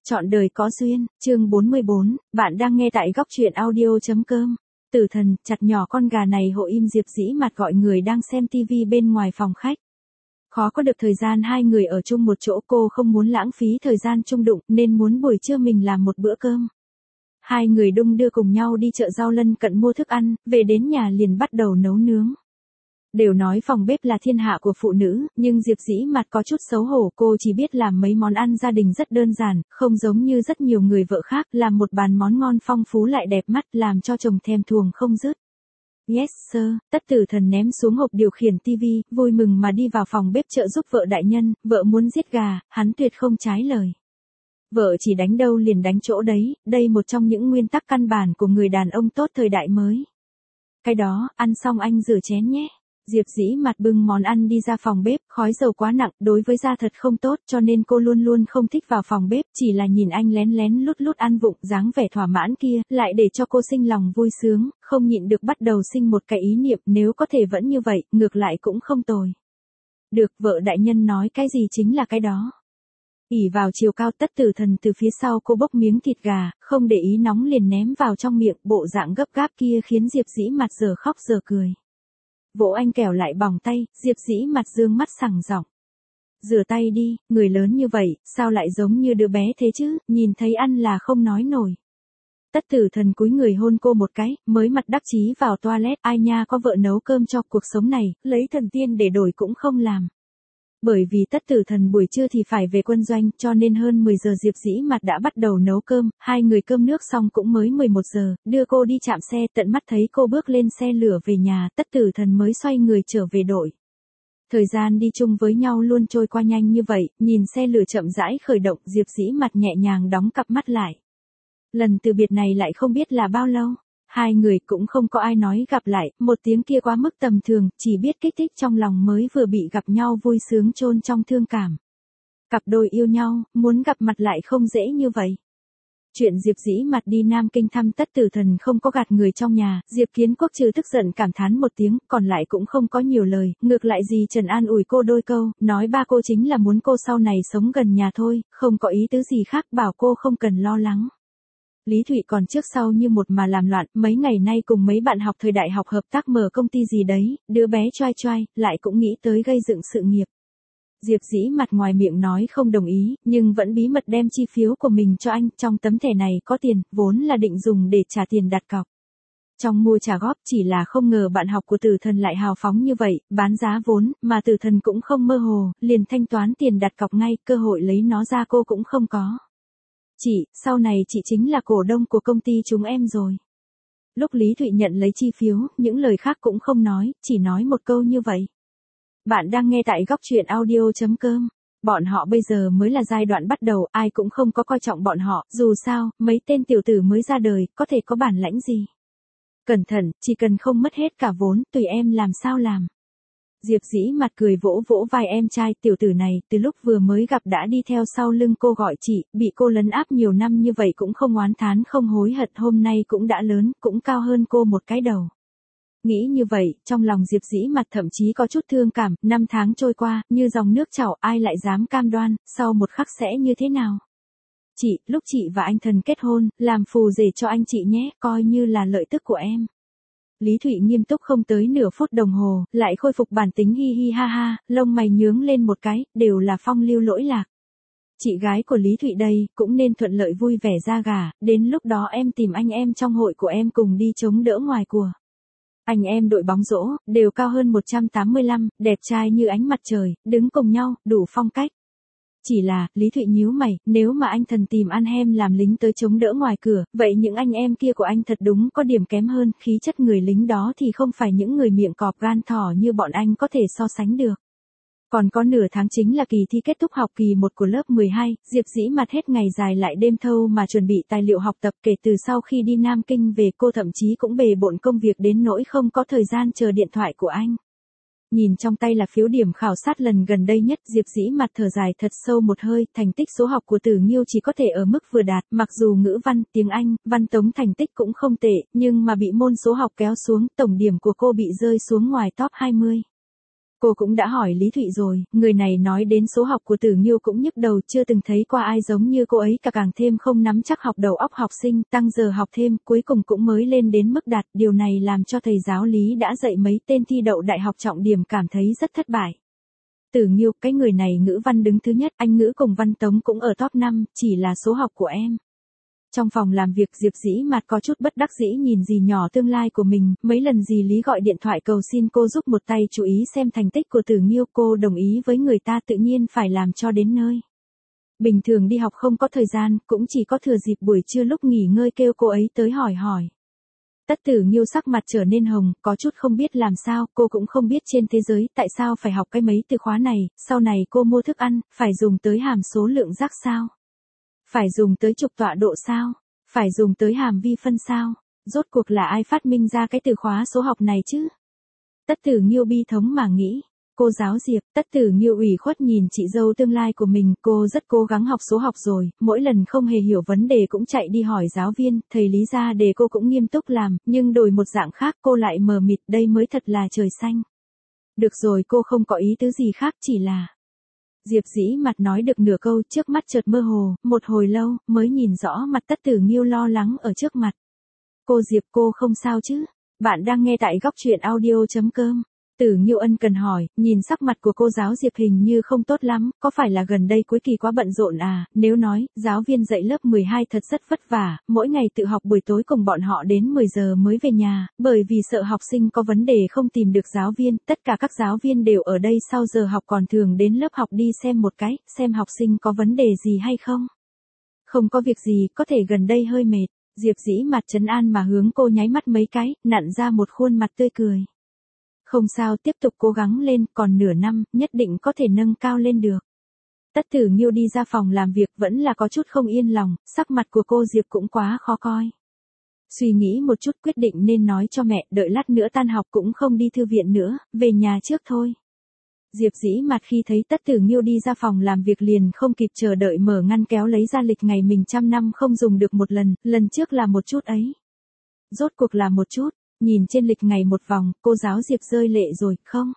Chọn đời có duyên, chương 44, bạn đang nghe tại góc truyện audio.com. Tử thần, chặt nhỏ con gà này hộ im Diệp Dĩ mặt gọi người đang xem tivi bên ngoài phòng khách. Khó có được thời gian hai người ở chung một chỗ, cô không muốn lãng phí thời gian chung đụng nên muốn buổi trưa mình làm một bữa cơm. Hai người đung đưa cùng nhau đi chợ rau lân cận mua thức ăn, về đến nhà liền bắt đầu nấu nướng. Đều nói phòng bếp là thiên hạ của phụ nữ, nhưng Diệp Dĩ mặt có chút xấu hổ, cô chỉ biết làm mấy món ăn gia đình rất đơn giản, không giống như rất nhiều người vợ khác, làm một bàn món ngon phong phú lại đẹp mắt, làm cho chồng thèm thuồng không dứt. Yes sir, Tất Tử Thần ném xuống hộp điều khiển tivi, vui mừng mà đi vào phòng bếp trợ giúp vợ đại nhân, vợ muốn giết gà, hắn tuyệt không trái lời. Vợ chỉ đánh đâu liền đánh chỗ đấy, đây một trong những nguyên tắc căn bản của người đàn ông tốt thời đại mới. Cái đó, ăn xong anh rửa chén nhé. Diệp Dĩ mặt bưng món ăn đi ra phòng bếp, khói dầu quá nặng, đối với da thật không tốt cho nên cô luôn luôn không thích vào phòng bếp, chỉ là nhìn anh lén lén lút lút ăn vụng, dáng vẻ thỏa mãn kia, lại để cho cô sinh lòng vui sướng, không nhịn được bắt đầu sinh một cái ý niệm, nếu có thể vẫn như vậy, ngược lại cũng không tồi. Được, vợ đại nhân nói cái gì chính là cái đó. Ỉ vào chiều cao, Tất Tử Thần từ phía sau cô bốc miếng thịt gà, không để ý nóng liền ném vào trong miệng, bộ dạng gấp gáp kia khiến Diệp Dĩ mặt giờ khóc giờ cười. Vỗ anh kẻo lại bỏng tay, Diệp Dĩ mặt dương mắt sằng giọng. Rửa tay đi, người lớn như vậy, sao lại giống như đứa bé thế chứ, nhìn thấy ăn là không nói nổi. Tất Tử Thần cúi người hôn cô một cái, mới mặt đắc chí vào toilet, ai nha có vợ nấu cơm cho, cuộc sống này, lấy thần tiên để đổi cũng không làm. Bởi vì Tất Tử Thần buổi trưa thì phải về quân doanh, cho nên hơn 10 giờ Diệp Dĩ mặt đã bắt đầu nấu cơm, hai người cơm nước xong cũng mới 11 giờ, đưa cô đi trạm xe, tận mắt thấy cô bước lên xe lửa về nhà, Tất Tử Thần mới xoay người trở về đội. Thời gian đi chung với nhau luôn trôi qua nhanh như vậy, nhìn xe lửa chậm rãi khởi động, Diệp Dĩ mặt nhẹ nhàng đóng cặp mắt lại. Lần từ biệt này lại không biết là bao lâu. Hai người cũng không có ai nói gặp lại, một tiếng kia quá mức tầm thường, chỉ biết kích thích trong lòng mới vừa bị gặp nhau vui sướng chôn trong thương cảm. Cặp đôi yêu nhau, muốn gặp mặt lại không dễ như vậy. Chuyện Diệp Dĩ mặt đi Nam Kinh thăm Tất Tử Thần không có gạt người trong nhà, Diệp Kiến Quốc trừ tức giận cảm thán một tiếng, còn lại cũng không có nhiều lời, ngược lại gì Trần an ủi cô đôi câu, nói ba cô chính là muốn cô sau này sống gần nhà thôi, không có ý tứ gì khác, bảo cô không cần lo lắng. Lý Thụy còn trước sau như một mà làm loạn, mấy ngày nay cùng mấy bạn học thời đại học hợp tác mở công ty gì đấy, đứa bé choai choai, lại cũng nghĩ tới gây dựng sự nghiệp. Diệp Dĩ mặt ngoài miệng nói không đồng ý, nhưng vẫn bí mật đem chi phiếu của mình cho anh, trong tấm thẻ này có tiền, vốn là định dùng để trả tiền đặt cọc. Trong mua trả góp, chỉ là không ngờ bạn học của Tử Thần lại hào phóng như vậy, bán giá vốn, mà Tử Thần cũng không mơ hồ, liền thanh toán tiền đặt cọc ngay, cơ hội lấy nó ra cô cũng không có. Chị, sau này chị chính là cổ đông của công ty chúng em rồi. Lúc Lý Thụy nhận lấy chi phiếu, những lời khác cũng không nói, chỉ nói một câu như vậy. Bạn đang nghe tại góc truyện audio.com. Bọn họ bây giờ mới là giai đoạn bắt đầu, ai cũng không có coi trọng bọn họ, dù sao, mấy tên tiểu tử mới ra đời, có thể có bản lãnh gì. Cẩn thận, chỉ cần không mất hết cả vốn, tùy em làm sao làm. Diệp Dĩ mặt cười vỗ vỗ vai em trai, tiểu tử này, từ lúc vừa mới gặp đã đi theo sau lưng cô gọi chị, bị cô lấn áp nhiều năm như vậy cũng không oán thán không hối hận, hôm nay cũng đã lớn, cũng cao hơn cô một cái đầu. Nghĩ như vậy, trong lòng Diệp Dĩ mặt thậm chí có chút thương cảm, 5 tháng trôi qua, như dòng nước chảy, ai lại dám cam đoan, sau một khắc sẽ như thế nào. Chị, lúc chị và anh Thần kết hôn, làm phù rể cho anh chị nhé, coi như là lợi tức của em. Lý Thụy nghiêm túc không tới nửa phút đồng hồ, lại khôi phục bản tính hi hi ha ha, lông mày nhướng lên một cái, đều là phong lưu lỗi lạc. Chị gái của Lý Thụy đây, cũng nên thuận lợi vui vẻ ra gả, đến lúc đó em tìm anh em trong hội của em cùng đi chống đỡ ngoài của. Anh em đội bóng rổ, đều cao hơn 185, đẹp trai như ánh mặt trời, đứng cùng nhau, đủ phong cách. Chỉ là, Lý Thụy nhíu mày, nếu mà anh Thần tìm ăn hem làm lính tới chống đỡ ngoài cửa, vậy những anh em kia của anh thật đúng có điểm kém hơn, khí chất người lính đó thì không phải những người miệng cọp gan thỏ như bọn anh có thể so sánh được. Còn có nửa tháng chính là kỳ thi kết thúc học kỳ 1 của lớp 12, Diệp Dĩ mặt hết ngày dài lại đêm thâu mà chuẩn bị tài liệu học tập, kể từ sau khi đi Nam Kinh về cô thậm chí cũng bề bộn công việc đến nỗi không có thời gian chờ điện thoại của anh. Nhìn trong tay là phiếu điểm khảo sát lần gần đây nhất, Diệp Dĩ mặt thở dài thật sâu một hơi, thành tích số học của Tử Nghiêu chỉ có thể ở mức vừa đạt, mặc dù ngữ văn, tiếng Anh, văn tống thành tích cũng không tệ, nhưng mà bị môn số học kéo xuống, tổng điểm của cô bị rơi xuống ngoài top 20. Cô cũng đã hỏi Lý Thụy rồi, người này nói đến số học của Tử Nghiêu cũng nhức đầu, chưa từng thấy qua ai giống như cô ấy cả, càng thêm không nắm chắc học đầu óc học sinh, tăng giờ học thêm, cuối cùng cũng mới lên đến mức đạt, điều này làm cho thầy giáo Lý đã dạy mấy tên thi đậu đại học trọng điểm cảm thấy rất thất bại. Tử Nghiêu, cái người này ngữ văn đứng thứ nhất, Anh ngữ cùng văn tống cũng ở top 5, chỉ là số học của em. Trong phòng làm việc Diệp Dĩ Mạt có chút bất đắc dĩ nhìn dì nhỏ tương lai của mình, mấy lần dì Lý gọi điện thoại cầu xin cô giúp một tay chú ý xem thành tích của Tử Nghiêu, cô đồng ý với người ta tự nhiên phải làm cho đến nơi. Bình thường đi học không có thời gian, cũng chỉ có thừa dịp buổi trưa lúc nghỉ ngơi kêu cô ấy tới hỏi. Tất Tử Nghiêu sắc mặt trở nên hồng, có chút không biết làm sao, cô cũng không biết trên thế giới tại sao phải học cái mấy từ khóa này, sau này cô mua thức ăn, phải dùng tới hàm số lượng giác sao? Phải dùng tới trục tọa độ sao? Phải dùng tới hàm vi phân sao? Rốt cuộc là ai phát minh ra cái từ khóa số học này chứ? Tất Tử Nghiêu bi thống mà nghĩ. Cô giáo Diệp, Tất Tử Nghiêu ủy khuất nhìn chị dâu tương lai của mình, cô rất cố gắng học số học rồi, mỗi lần không hề hiểu vấn đề cũng chạy đi hỏi giáo viên, thầy Lý ra đề cô cũng nghiêm túc làm, nhưng đổi một dạng khác cô lại mờ mịt, đây mới thật là trời xanh. Được rồi, cô không có ý tứ gì khác, chỉ là... Diệp Dĩ Mạt nói được nửa câu, trước mắt chợt mơ hồ, một hồi lâu, mới nhìn rõ mặt Tất Tử Nghiêu lo lắng ở trước mặt. Cô Diệp, cô không sao chứ? Bạn đang nghe tại góc truyện audio.com. Tử Nghiêu ân cần hỏi, nhìn sắc mặt của cô giáo Diệp hình như không tốt lắm, có phải là gần đây cuối kỳ quá bận rộn à? Nếu nói, giáo viên dạy lớp 12 thật rất vất vả, mỗi ngày tự học buổi tối cùng bọn họ đến 10 giờ mới về nhà, bởi vì sợ học sinh có vấn đề không tìm được giáo viên, tất cả các giáo viên đều ở đây sau giờ học còn thường đến lớp học đi xem một cái, xem học sinh có vấn đề gì hay không. Không có việc gì, có thể gần đây hơi mệt. Diệp Dĩ Mạt trấn an mà hướng cô nháy mắt mấy cái, nặn ra một khuôn mặt tươi cười. Không sao, tiếp tục cố gắng lên, còn nửa năm, nhất định có thể nâng cao lên được. Tất Tử Nghiêu đi ra phòng làm việc vẫn là có chút không yên lòng, sắc mặt của cô Diệp cũng quá khó coi. Suy nghĩ một chút quyết định nên nói cho mẹ, đợi lát nữa tan học cũng không đi thư viện nữa, về nhà trước thôi. Diệp Dĩ Mạt khi thấy Tất Tử Nghiêu đi ra phòng làm việc liền không kịp chờ đợi mở ngăn kéo lấy ra lịch ngày mình trăm năm không dùng được một lần trước là một chút ấy. Rốt cuộc là một chút. Nhìn trên lịch ngày một vòng, cô giáo Diệp rơi lệ rồi, không?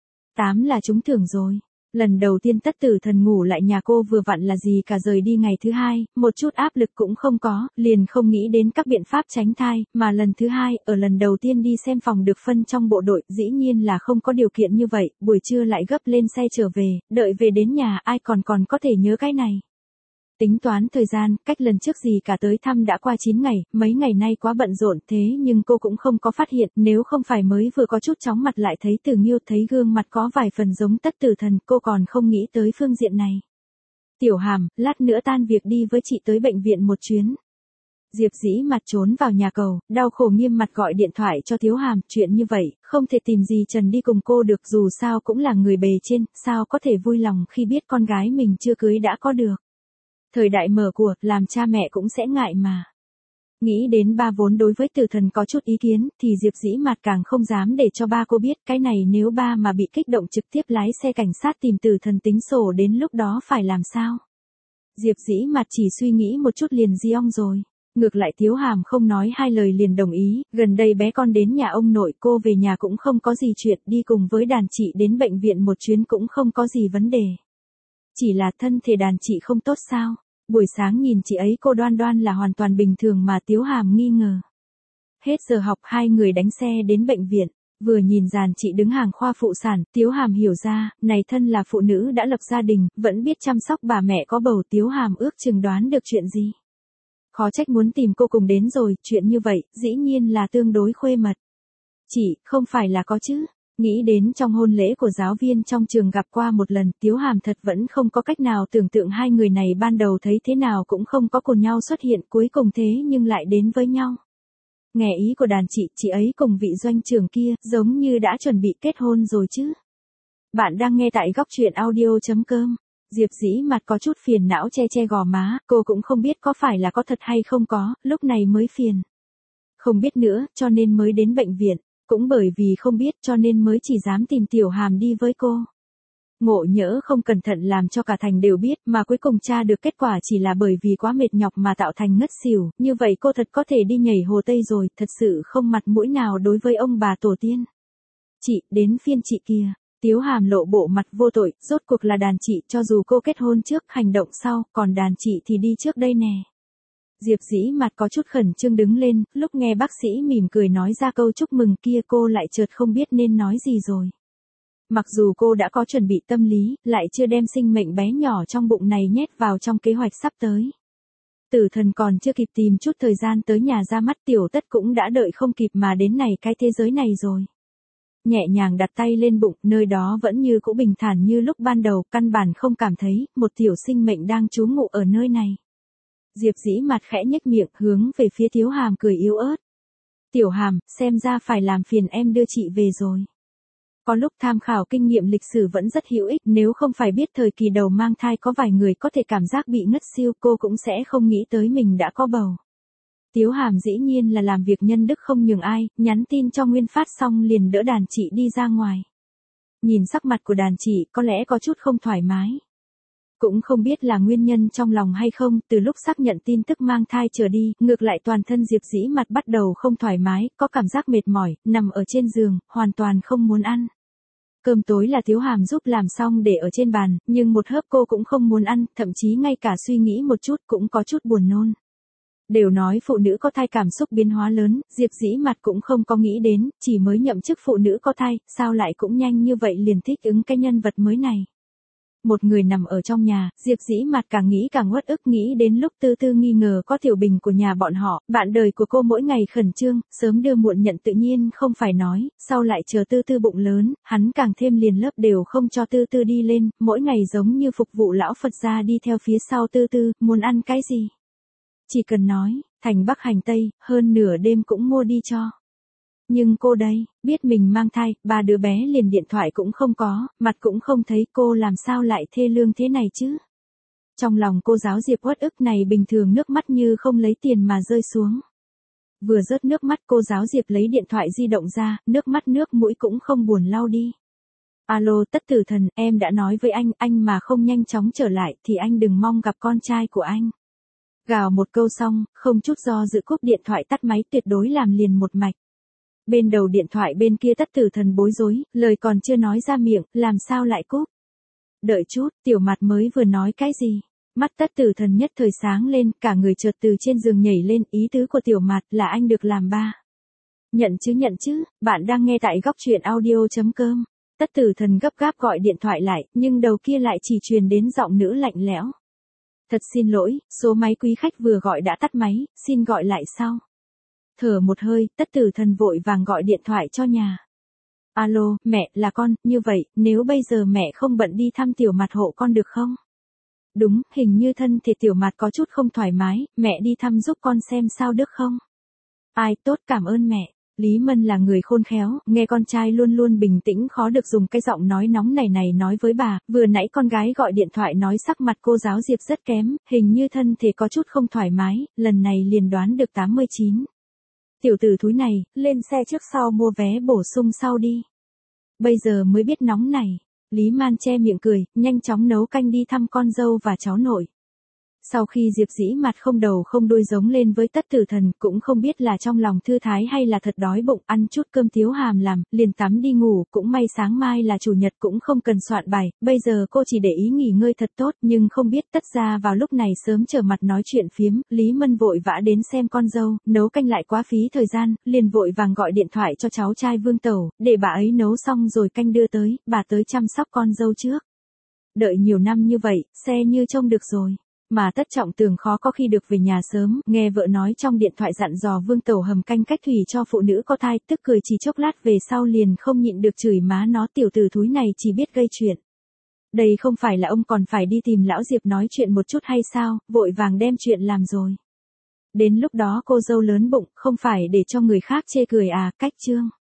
8 là trúng thưởng rồi. Lần đầu tiên Tất Tử Thần ngủ lại nhà cô vừa vặn là gì cả, rời đi ngày thứ hai, một chút áp lực cũng không có, liền không nghĩ đến các biện pháp tránh thai, mà lần thứ hai, ở lần đầu tiên đi xem phòng được phân trong bộ đội, dĩ nhiên là không có điều kiện như vậy, buổi trưa lại gấp lên xe trở về, đợi về đến nhà ai còn có thể nhớ cái này. Tính toán thời gian, cách lần trước gì cả tới thăm đã qua 9 ngày, mấy ngày nay quá bận rộn thế nhưng cô cũng không có phát hiện, nếu không phải mới vừa có chút chóng mặt lại thấy Tử Nghiêu, thấy gương mặt có vài phần giống Tất Tử Thần, cô còn không nghĩ tới phương diện này. Tiểu Hàm, lát nữa tan việc đi với chị tới bệnh viện một chuyến. Diệp Dĩ Mạt trốn vào nhà cầu, đau khổ nghiêm mặt gọi điện thoại cho Thiếu Hàm, chuyện như vậy, không thể tìm gì Trần đi cùng cô được, dù sao cũng là người bề trên, sao có thể vui lòng khi biết con gái mình chưa cưới đã có được. Thời đại mở của, làm cha mẹ cũng sẽ ngại mà. Nghĩ đến ba vốn đối với Tử Thần có chút ý kiến, thì Diệp Dĩ Mạt càng không dám để cho ba cô biết, cái này nếu ba mà bị kích động trực tiếp lái xe cảnh sát tìm Tử Thần tính sổ, đến lúc đó phải làm sao? Diệp Dĩ Mạt chỉ suy nghĩ một chút liền di ong rồi. Ngược lại Thiếu Hàm không nói hai lời liền đồng ý, gần đây bé con đến nhà ông nội, cô về nhà cũng không có gì chuyện, đi cùng với đàn chị đến bệnh viện một chuyến cũng không có gì vấn đề. Chỉ là thân thể đàn chị không tốt sao? Buổi sáng nhìn chị ấy cô đoan đoan là hoàn toàn bình thường mà Thiếu Hàm nghi ngờ. Hết giờ học hai người đánh xe đến bệnh viện, vừa nhìn dàn chị đứng hàng khoa phụ sản, Thiếu Hàm hiểu ra, này thân là phụ nữ đã lập gia đình, vẫn biết chăm sóc bà mẹ có bầu, Thiếu Hàm ước chừng đoán được chuyện gì. Khó trách muốn tìm cô cùng đến rồi, chuyện như vậy, dĩ nhiên là tương đối khuê mật. Chị, không phải là có chứ. Nghĩ đến trong hôn lễ của giáo viên trong trường gặp qua một lần, Thiếu Hàm thật vẫn không có cách nào tưởng tượng hai người này ban đầu thấy thế nào cũng không có cùng nhau xuất hiện, cuối cùng thế nhưng lại đến với nhau. Nghe ý của đàn chị ấy cùng vị doanh trưởng kia, giống như đã chuẩn bị kết hôn rồi chứ. Bạn đang nghe tại góc truyện audio.com. Diệp Dĩ Mạt có chút phiền não che gò má, cô cũng không biết có phải là có thật hay không có, lúc này mới phiền. Không biết nữa, cho nên mới đến bệnh viện. Cũng bởi vì không biết cho nên mới chỉ dám tìm Tiểu Hàm đi với cô. Ngộ nhỡ không cẩn thận làm cho cả thành đều biết, mà cuối cùng tra được kết quả chỉ là bởi vì quá mệt nhọc mà tạo thành ngất xỉu, như vậy cô thật có thể đi nhảy hồ Tây rồi, thật sự không mặt mũi nào đối với ông bà tổ tiên. Chị, đến phiên chị kìa. Tiếu Hàm lộ bộ mặt vô tội, rốt cuộc là đàn chị, cho dù cô kết hôn trước, hành động sau, còn đàn chị thì đi trước đây nè. Diệp Dĩ mặt có chút khẩn trương đứng lên, lúc nghe bác sĩ mỉm cười nói ra câu chúc mừng kia cô lại chợt không biết nên nói gì rồi. Mặc dù cô đã có chuẩn bị tâm lý, lại chưa đem sinh mệnh bé nhỏ trong bụng này nhét vào trong kế hoạch sắp tới. Tử Thần còn chưa kịp tìm chút thời gian tới nhà ra mắt, Tiểu Tất cũng đã đợi không kịp mà đến này cái thế giới này rồi. Nhẹ nhàng đặt tay lên bụng, nơi đó vẫn như cũ bình thản như lúc ban đầu, căn bản không cảm thấy một tiểu sinh mệnh đang trú ngụ ở nơi này. Diệp Dĩ mặt khẽ nhếch miệng, hướng về phía Tiếu Hàm cười yếu ớt. Tiểu Hàm, xem ra phải làm phiền em đưa chị về rồi. Có lúc tham khảo kinh nghiệm lịch sử vẫn rất hữu ích, nếu không phải biết thời kỳ đầu mang thai có vài người có thể cảm giác bị ngất siêu, cô cũng sẽ không nghĩ tới mình đã có bầu. Tiếu Hàm dĩ nhiên là làm việc nhân đức không nhường ai, nhắn tin cho Nguyên Phát xong liền đỡ đàn chị đi ra ngoài. Nhìn sắc mặt của đàn chị có lẽ có chút không thoải mái. Cũng không biết là nguyên nhân trong lòng hay không, từ lúc xác nhận tin tức mang thai trở đi, ngược lại toàn thân Diệp Dĩ mặt bắt đầu không thoải mái, có cảm giác mệt mỏi, nằm ở trên giường, hoàn toàn không muốn ăn. Cơm tối là Tiếu Hàm giúp làm xong để ở trên bàn, nhưng một hớp cô cũng không muốn ăn, thậm chí ngay cả suy nghĩ một chút cũng có chút buồn nôn. Đều nói phụ nữ có thai cảm xúc biến hóa lớn, Diệp Dĩ mặt cũng không có nghĩ đến, chỉ mới nhậm chức phụ nữ có thai, sao lại cũng nhanh như vậy liền thích ứng cái nhân vật mới này. Một người nằm ở trong nhà, Diệp Dĩ mặt càng nghĩ càng uất ức, nghĩ đến lúc Tư Tư nghi ngờ có Tiểu Bình của nhà bọn họ, bạn đời của cô mỗi ngày khẩn trương, sớm đưa muộn nhận tự nhiên không phải nói, sau lại chờ Tư Tư bụng lớn, hắn càng thêm liền lớp đều không cho Tư Tư đi lên, mỗi ngày giống như phục vụ lão Phật gia đi theo phía sau Tư Tư, muốn ăn cái gì. Chỉ cần nói, thành Bắc hành Tây, hơn nửa đêm cũng mua đi cho. Nhưng cô đây, biết mình mang thai, ba đứa bé liền điện thoại cũng không có, mặt cũng không thấy, cô làm sao lại thê lương thế này chứ. Trong lòng cô giáo Diệp uất ức này bình thường nước mắt như không lấy tiền mà rơi xuống. Vừa rớt nước mắt cô giáo Diệp lấy điện thoại di động ra, nước mắt nước mũi cũng không buồn lau đi. Alo Tất Tử Thần, em đã nói với anh mà không nhanh chóng trở lại thì anh đừng mong gặp con trai của anh. Gào một câu xong, không chút do dự cúp điện thoại tắt máy, tuyệt đối làm liền một mạch. Bên đầu điện thoại bên kia Tất Tử Thần bối rối, lời còn chưa nói ra miệng, làm sao lại cúp. Đợi chút, Tiểu Mặt mới vừa nói cái gì? Mắt Tất Tử Thần nhất thời sáng lên, cả người chợt từ trên giường nhảy lên, ý tứ của Tiểu Mặt là anh được làm ba. Nhận chứ, bạn đang nghe tại góc truyện audio.com. Tất Tử Thần gấp gáp gọi điện thoại lại, nhưng đầu kia lại chỉ truyền đến giọng nữ lạnh lẽo. Thật xin lỗi, số máy quý khách vừa gọi đã tắt máy, xin gọi lại sau. Thở một hơi, Tất Tử Thần vội vàng gọi điện thoại cho nhà. Alo, mẹ, là con, như vậy, nếu bây giờ mẹ không bận đi thăm Tiểu Mặt hộ con được không? Đúng, hình như thân thể Tiểu Mặt có chút không thoải mái, mẹ đi thăm giúp con xem sao được không? Ai, tốt, cảm ơn mẹ. Lý Mân là người khôn khéo, nghe con trai luôn luôn bình tĩnh khó được dùng cái giọng nói nóng này nói với bà, vừa nãy con gái gọi điện thoại nói sắc mặt cô giáo Diệp rất kém, hình như thân thể có chút không thoải mái, lần này liền đoán được 89. Tiểu tử thúi này, lên xe trước sau mua vé bổ sung sau đi. Bây giờ mới biết nóng này. Lý Man che miệng cười, nhanh chóng nấu canh đi thăm con dâu và cháu nội. Sau khi Diệp Dĩ mặt không đầu không đuôi giống lên với Tất Tử Thần, cũng không biết là trong lòng thư thái hay là thật đói bụng, ăn chút cơm Tiếu Hàm làm, liền tắm đi ngủ, cũng may sáng mai là chủ nhật cũng không cần soạn bài, bây giờ cô chỉ để ý nghỉ ngơi thật tốt, nhưng không biết Tất ra vào lúc này sớm trở mặt nói chuyện phiếm, Lý Mân vội vã đến xem con dâu, nấu canh lại quá phí thời gian, liền vội vàng gọi điện thoại cho cháu trai Vương Tẩu, để bà ấy nấu xong rồi canh đưa tới, bà tới chăm sóc con dâu trước. Đợi nhiều năm như vậy, xe như trông được rồi. Mà Tất Trọng Tường khó có khi được về nhà sớm, nghe vợ nói trong điện thoại dặn dò Vương Tẩu hầm canh cách thủy cho phụ nữ có thai, tức cười chỉ chốc lát về sau liền không nhịn được chửi má nó, tiểu tử thúi này chỉ biết gây chuyện. Đây không phải là ông còn phải đi tìm lão Diệp nói chuyện một chút hay sao, vội vàng đem chuyện làm rồi. Đến lúc đó cô dâu lớn bụng, không phải để cho người khác chê cười à, cách chương.